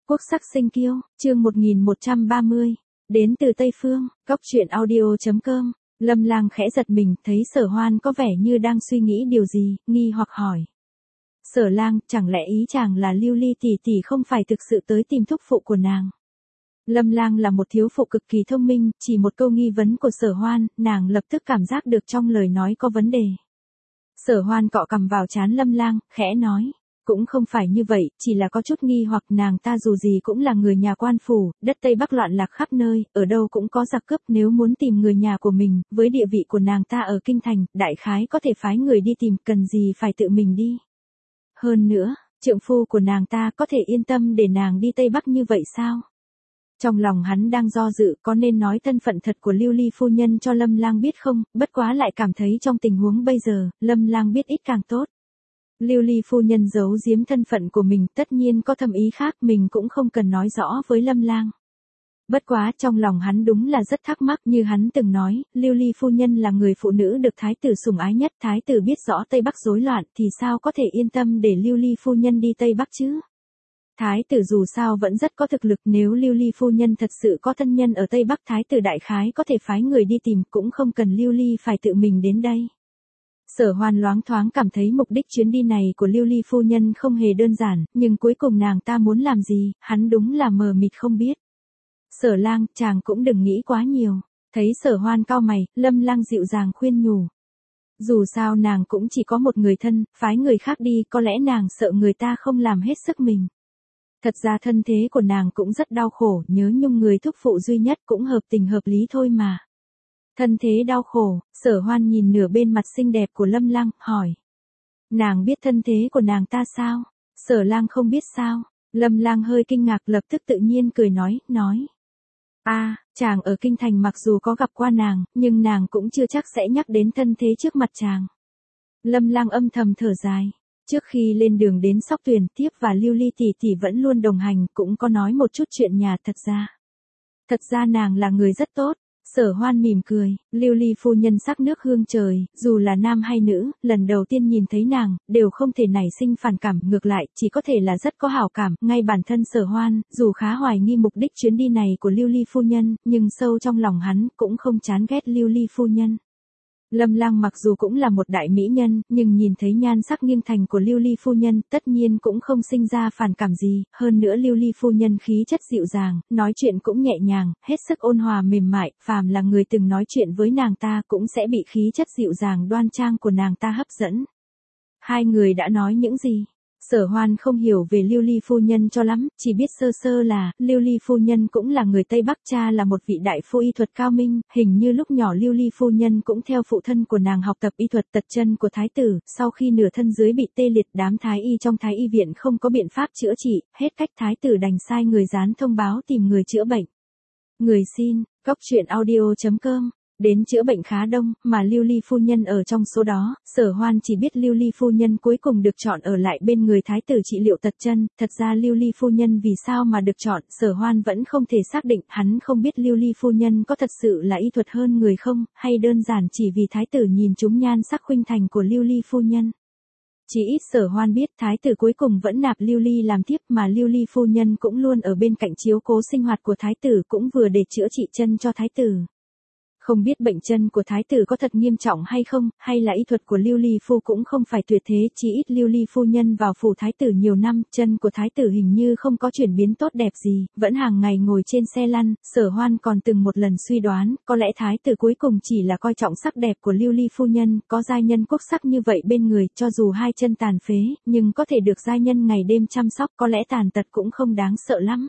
Quốc sắc sinh kiêu, chương 1130, đến từ Tây Phương, Cóc truyện audio.com. Lâm Lang khẽ giật mình, thấy Sở Hoan có vẻ như đang suy nghĩ điều gì, nghi hoặc hỏi. Sở Lang, chẳng lẽ ý chàng là Lưu Ly tỷ tỷ không phải thực sự tới tìm thúc phụ của nàng? Lâm Lang là một thiếu phụ cực kỳ thông minh, chỉ một câu nghi vấn của Sở Hoan, nàng lập tức cảm giác được trong lời nói có vấn đề. Sở Hoan cọ cằm vào trán Lâm Lang, khẽ nói. Cũng không phải như vậy, chỉ là có chút nghi hoặc nàng ta dù gì cũng là người nhà quan phủ, đất Tây Bắc loạn lạc khắp nơi, ở đâu cũng có giặc cướp, nếu muốn tìm người nhà của mình, với địa vị của nàng ta ở kinh thành, đại khái có thể phái người đi tìm, cần gì phải tự mình đi. Hơn nữa, trượng phu của nàng ta có thể yên tâm để nàng đi Tây Bắc như vậy sao? Trong lòng hắn đang do dự có nên nói thân phận thật của Lưu Ly phu nhân cho Lâm Lang biết không, bất quá lại cảm thấy trong tình huống bây giờ, Lâm Lang biết ít càng tốt. Lưu Ly phu nhân giấu giếm thân phận của mình tất nhiên có thâm ý khác, mình cũng không cần nói rõ với Lâm Lang. Bất quá trong lòng hắn đúng là rất thắc mắc, như hắn từng nói, Lưu Ly phu nhân là người phụ nữ được thái tử sủng ái nhất, thái tử biết rõ Tây Bắc rối loạn thì sao có thể yên tâm để Lưu Ly phu nhân đi Tây Bắc chứ? Thái tử dù sao vẫn rất có thực lực, nếu Lưu Ly phu nhân thật sự có thân nhân ở Tây Bắc, thái tử đại khái có thể phái người đi tìm, cũng không cần Lưu Ly phải tự mình đến đây. Sở Hoan loáng thoáng cảm thấy mục đích chuyến đi này của Lưu Ly phu nhân không hề đơn giản, nhưng cuối cùng nàng ta muốn làm gì, hắn đúng là mờ mịt không biết. Sở Lang, chàng cũng đừng nghĩ quá nhiều. Thấy Sở Hoan cau mày, Lâm Lang dịu dàng khuyên nhủ. Dù sao nàng cũng chỉ có một người thân, phái người khác đi, có lẽ nàng sợ người ta không làm hết sức mình. Thật ra thân thế của nàng cũng rất đau khổ, nhớ nhung người thúc phụ duy nhất cũng hợp tình hợp lý thôi mà. Thân thế đau khổ, Sở Hoan nhìn nửa bên mặt xinh đẹp của Lâm Lang, hỏi. Nàng biết thân thế của nàng ta sao? Sở Lang không biết sao? Lâm Lang hơi kinh ngạc, lập tức tự nhiên cười nói. Chàng ở kinh thành mặc dù có gặp qua nàng, nhưng nàng cũng chưa chắc sẽ nhắc đến thân thế trước mặt chàng. Lâm Lang âm thầm thở dài. Trước khi lên đường đến Sóc Tuyền, Tiếp và Lưu Ly tỷ tỷ vẫn luôn đồng hành, cũng có nói một chút chuyện nhà. Thật ra nàng là người rất tốt. Sở Hoan mỉm cười, Lưu Ly phu nhân sắc nước hương trời, dù là nam hay nữ, lần đầu tiên nhìn thấy nàng, đều không thể nảy sinh phản cảm, ngược lại, chỉ có thể là rất có hảo cảm, ngay bản thân Sở Hoan, dù khá hoài nghi mục đích chuyến đi này của Lưu Ly phu nhân, nhưng sâu trong lòng hắn, cũng không chán ghét Lưu Ly phu nhân. Lâm Lang mặc dù cũng là một đại mỹ nhân, nhưng nhìn thấy nhan sắc nghiêng thành của Lưu Ly phu nhân, tất nhiên cũng không sinh ra phản cảm gì, hơn nữa Lưu Ly phu nhân khí chất dịu dàng, nói chuyện cũng nhẹ nhàng, hết sức ôn hòa mềm mại, phàm là người từng nói chuyện với nàng ta cũng sẽ bị khí chất dịu dàng đoan trang của nàng ta hấp dẫn. Hai người đã nói những gì? Sở Hoan không hiểu về Lưu Ly phu nhân cho lắm, chỉ biết sơ sơ là, Lưu Ly phu nhân cũng là người Tây Bắc, cha là một vị đại phu y thuật cao minh, hình như lúc nhỏ Lưu Ly phu nhân cũng theo phụ thân của nàng học tập y thuật tật chân của thái tử, sau khi nửa thân dưới bị tê liệt, đám thái y trong thái y viện không có biện pháp chữa trị, hết cách thái tử đành sai người dán thông báo tìm người chữa bệnh. Người xin, Cóc truyện audio.com. Đến chữa bệnh khá đông, mà Lưu Ly phu nhân ở trong số đó, Sở Hoan chỉ biết Lưu Ly phu nhân cuối cùng được chọn ở lại bên người thái tử trị liệu tật chân, thật ra Lưu Ly phu nhân vì sao mà được chọn, Sở Hoan vẫn không thể xác định, hắn không biết Lưu Ly phu nhân có thật sự là y thuật hơn người không, hay đơn giản chỉ vì thái tử nhìn trúng nhan sắc khuynh thành của Lưu Ly phu nhân. Chỉ ít Sở Hoan biết thái tử cuối cùng vẫn nạp Lưu Ly làm tiếp, mà Lưu Ly phu nhân cũng luôn ở bên cạnh chiếu cố sinh hoạt của thái tử, cũng vừa để chữa trị chân cho thái tử. Không biết bệnh chân của thái tử có thật nghiêm trọng hay không, hay là y thuật của Lưu Ly phu cũng không phải tuyệt thế, chỉ ít Lưu Ly phu nhân vào phủ thái tử nhiều năm, chân của thái tử hình như không có chuyển biến tốt đẹp gì, vẫn hàng ngày ngồi trên xe lăn. Sở Hoan còn từng một lần suy đoán, có lẽ thái tử cuối cùng chỉ là coi trọng sắc đẹp của Lưu Ly phu nhân, có giai nhân quốc sắc như vậy bên người, cho dù hai chân tàn phế, nhưng có thể được giai nhân ngày đêm chăm sóc, có lẽ tàn tật cũng không đáng sợ lắm.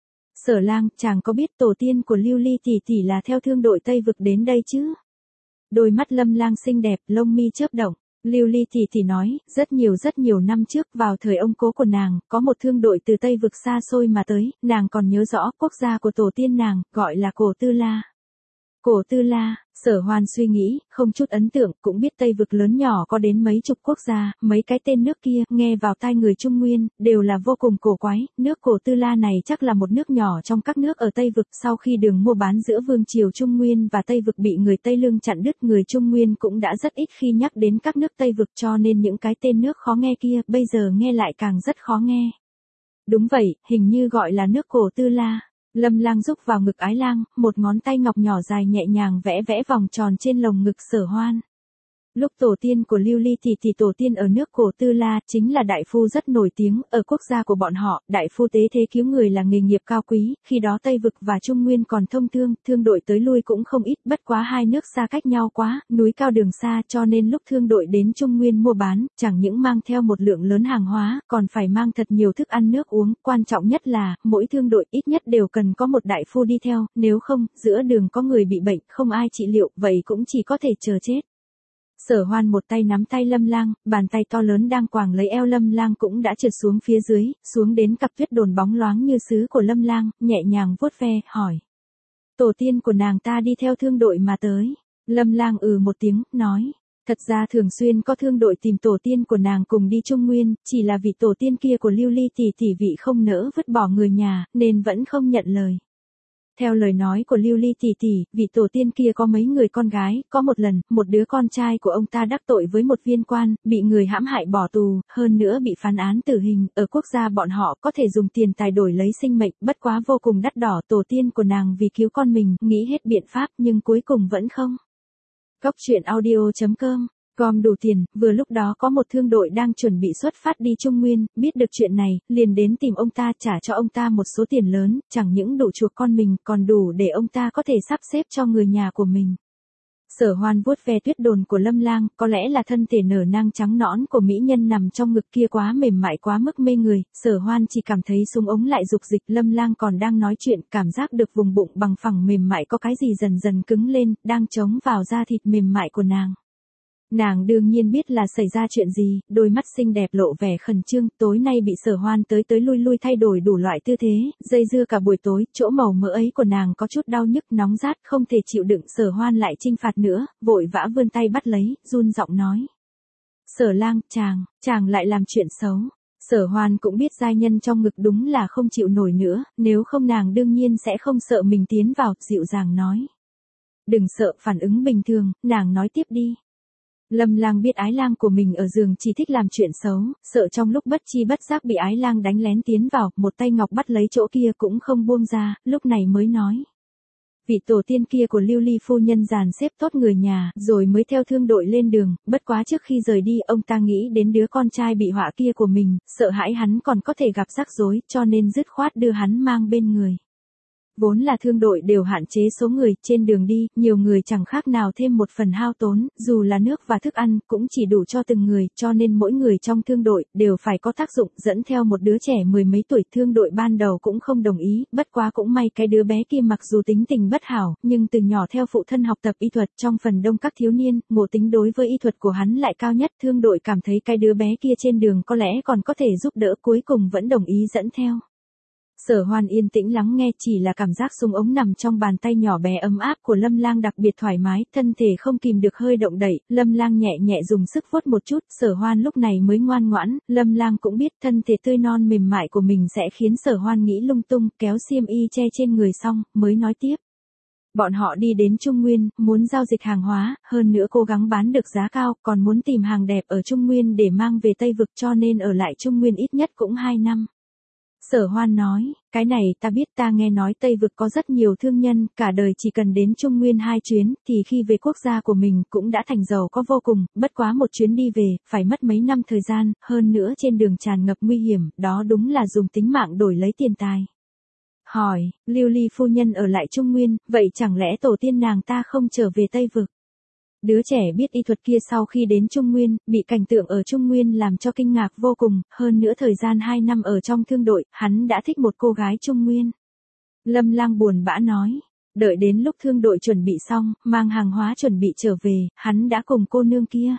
Sở Lang, chàng có biết tổ tiên của Lưu Ly tỷ tỷ là theo thương đội Tây Vực đến đây chứ? Đôi mắt Lâm Lang xinh đẹp, lông mi chớp động. Lưu Ly tỷ tỷ nói, rất nhiều năm trước, vào thời ông cố của nàng, có một thương đội từ Tây Vực xa xôi mà tới, nàng còn nhớ rõ quốc gia của tổ tiên nàng, gọi là Cổ Tư La. Cổ Tư La, Sở Hoan suy nghĩ, không chút ấn tượng, cũng biết Tây Vực lớn nhỏ có đến mấy chục quốc gia, mấy cái tên nước kia, nghe vào tai người Trung Nguyên, đều là vô cùng cổ quái, nước Cổ Tư La này chắc là một nước nhỏ trong các nước ở Tây Vực, sau khi đường mua bán giữa Vương triều Trung Nguyên và Tây Vực bị người Tây Lương chặn đứt, người Trung Nguyên cũng đã rất ít khi nhắc đến các nước Tây Vực, cho nên những cái tên nước khó nghe kia, bây giờ nghe lại càng rất khó nghe. Đúng vậy, hình như gọi là nước cổ Tư La. Lâm Lang rúc vào ngực Ái Lang, một ngón tay ngọc nhỏ dài nhẹ nhàng vẽ vẽ vòng tròn trên lồng ngực Sở Hoan. Lúc tổ tiên của Lưu Ly thì tổ tiên ở nước cổ Tư La chính là đại phu rất nổi tiếng, ở quốc gia của bọn họ, đại phu tế thế cứu người là nghề nghiệp cao quý, khi đó Tây Vực và Trung Nguyên còn thông thương, thương đội tới lui cũng không ít, bất quá hai nước xa cách nhau quá, núi cao đường xa cho nên lúc thương đội đến Trung Nguyên mua bán, chẳng những mang theo một lượng lớn hàng hóa, còn phải mang thật nhiều thức ăn nước uống, quan trọng nhất là, mỗi thương đội ít nhất đều cần có một đại phu đi theo, nếu không, giữa đường có người bị bệnh, không ai trị liệu, vậy cũng chỉ có thể chờ chết. Sở Hoan một tay nắm tay Lâm Lang, bàn tay to lớn đang quàng lấy eo Lâm Lang cũng đã trượt xuống phía dưới, xuống đến cặp tuyết đồn bóng loáng như sứ của Lâm Lang, nhẹ nhàng vuốt ve, hỏi. Tổ tiên của nàng ta đi theo thương đội mà tới. Lâm Lang một tiếng, nói. Thật ra thường xuyên có thương đội tìm tổ tiên của nàng cùng đi Trung Nguyên, chỉ là vì tổ tiên kia của Lưu Ly tỷ vị không nỡ vứt bỏ người nhà, nên vẫn không nhận lời. Theo lời nói của Lưu Ly tỷ, vị tổ tiên kia có mấy người con gái, có một lần, một đứa con trai của ông ta đắc tội với một viên quan, bị người hãm hại bỏ tù, hơn nữa bị phán án tử hình, ở quốc gia bọn họ có thể dùng tiền tài đổi lấy sinh mệnh, bất quá vô cùng đắt đỏ, tổ tiên của nàng vì cứu con mình, nghĩ hết biện pháp nhưng cuối cùng vẫn không. Góc.audio.com Gom đủ tiền, vừa lúc đó có một thương đội đang chuẩn bị xuất phát đi Trung Nguyên, biết được chuyện này, liền đến tìm ông ta trả cho ông ta một số tiền lớn, chẳng những đủ chuộc con mình, còn đủ để ông ta có thể sắp xếp cho người nhà của mình. Sở Hoan vuốt ve tuyết đồn của Lâm Lang, có lẽ là thân thể nở nang trắng nõn của mỹ nhân nằm trong ngực kia quá mềm mại quá mức mê người, Sở Hoan chỉ cảm thấy súng ống lại dục dịch, Lâm Lang còn đang nói chuyện, cảm giác được vùng bụng bằng phẳng mềm mại có cái gì dần dần cứng lên, đang chống vào da thịt mềm mại của nàng. Nàng đương nhiên biết là xảy ra chuyện gì, đôi mắt xinh đẹp lộ vẻ khẩn trương, tối nay bị Sở Hoan tới lui thay đổi đủ loại tư thế, dây dưa cả buổi tối, chỗ màu mỡ ấy của nàng có chút đau nhức nóng rát không thể chịu đựng, Sở Hoan lại chinh phạt nữa, vội vã vươn tay bắt lấy, run giọng nói. Sở Lang, chàng lại làm chuyện xấu. Sở Hoan cũng biết giai nhân trong ngực đúng là không chịu nổi nữa, nếu không nàng đương nhiên sẽ không sợ mình tiến vào, dịu dàng nói. Đừng sợ, phản ứng bình thường, nàng nói tiếp đi. Lâm Lang biết Ái Lang của mình ở giường chỉ thích làm chuyện xấu, sợ trong lúc bất chi bất giác bị Ái Lang đánh lén tiến vào, một tay ngọc bắt lấy chỗ kia cũng không buông ra, lúc này mới nói. Vị tổ tiên kia của Lưu Ly phu nhân dàn xếp tốt người nhà, rồi mới theo thương đội lên đường, bất quá trước khi rời đi, ông ta nghĩ đến đứa con trai bị họa kia của mình, sợ hãi hắn còn có thể gặp rắc rối, cho nên dứt khoát đưa hắn mang bên người. Vốn là thương đội đều hạn chế số người, trên đường đi, nhiều người chẳng khác nào thêm một phần hao tốn, dù là nước và thức ăn, cũng chỉ đủ cho từng người, cho nên mỗi người trong thương đội, đều phải có tác dụng, dẫn theo một đứa trẻ mười mấy tuổi, thương đội ban đầu cũng không đồng ý, bất quá cũng may cái đứa bé kia mặc dù tính tình bất hảo, nhưng từ nhỏ theo phụ thân học tập y thuật, trong phần đông các thiếu niên, ngộ tính đối với y thuật của hắn lại cao nhất, thương đội cảm thấy cái đứa bé kia trên đường có lẽ còn có thể giúp đỡ, cuối cùng vẫn đồng ý dẫn theo. Sở Hoan yên tĩnh lắng nghe, chỉ là cảm giác súng ống nằm trong bàn tay nhỏ bé ấm áp của Lâm Lang đặc biệt thoải mái, thân thể không kìm được hơi động đậy, Lâm Lang nhẹ nhẹ dùng sức vuốt một chút, Sở Hoan lúc này mới ngoan ngoãn, Lâm Lang cũng biết thân thể tươi non mềm mại của mình sẽ khiến Sở Hoan nghĩ lung tung, kéo xiêm y che trên người xong, mới nói tiếp. Bọn họ đi đến Trung Nguyên, muốn giao dịch hàng hóa, hơn nữa cố gắng bán được giá cao, còn muốn tìm hàng đẹp ở Trung Nguyên để mang về Tây Vực, cho nên ở lại Trung Nguyên ít nhất cũng 2 năm. Sở Hoan nói, cái này ta biết, ta nghe nói Tây Vực có rất nhiều thương nhân, cả đời chỉ cần đến Trung Nguyên 2 chuyến, thì khi về quốc gia của mình cũng đã thành giàu có vô cùng, bất quá một chuyến đi về, phải mất mấy năm thời gian, hơn nữa trên đường tràn ngập nguy hiểm, đó đúng là dùng tính mạng đổi lấy tiền tài. Hỏi, Lưu Ly phu nhân ở lại Trung Nguyên, vậy chẳng lẽ tổ tiên nàng ta không trở về Tây Vực? Đứa trẻ biết y thuật kia sau khi đến Trung Nguyên, bị cảnh tượng ở Trung Nguyên làm cho kinh ngạc vô cùng, hơn nữa thời gian 2 năm ở trong thương đội, hắn đã thích một cô gái Trung Nguyên. Lâm Lang buồn bã nói, đợi đến lúc thương đội chuẩn bị xong, mang hàng hóa chuẩn bị trở về, hắn đã cùng cô nương kia.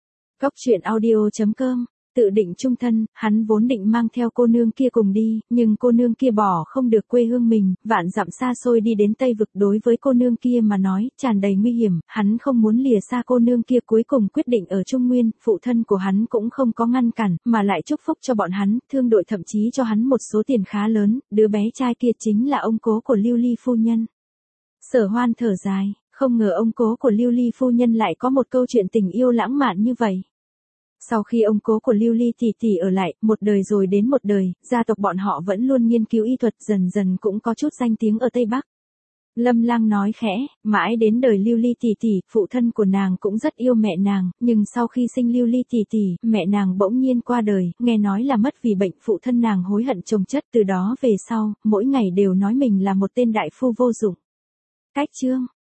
Góc.audio.com Tự định chung thân, hắn vốn định mang theo cô nương kia cùng đi, nhưng cô nương kia bỏ không được quê hương mình, vạn dặm xa xôi đi đến Tây Vực, đối với cô nương kia mà nói, tràn đầy nguy hiểm, hắn không muốn lìa xa cô nương kia, cuối cùng quyết định ở Trung Nguyên, phụ thân của hắn cũng không có ngăn cản, mà lại chúc phúc cho bọn hắn, thương đội thậm chí cho hắn một số tiền khá lớn, đứa bé trai kia chính là ông cố của Lưu Ly phu nhân. Sở Hoan thở dài, không ngờ ông cố của Lưu Ly phu nhân lại có một câu chuyện tình yêu lãng mạn như vậy. Sau khi ông cố của Lưu Ly tỷ tỷ ở lại, một đời rồi đến một đời, gia tộc bọn họ vẫn luôn nghiên cứu y thuật, dần dần cũng có chút danh tiếng ở Tây Bắc. Lâm Lang nói khẽ, mãi đến đời Lưu Ly tỷ tỷ, phụ thân của nàng cũng rất yêu mẹ nàng, nhưng sau khi sinh Lưu Ly tỷ tỷ, mẹ nàng bỗng nhiên qua đời, nghe nói là mất vì bệnh, phụ thân nàng hối hận chồng chất, từ đó về sau, mỗi ngày đều nói mình là một tên đại phu vô dụng. Cách chương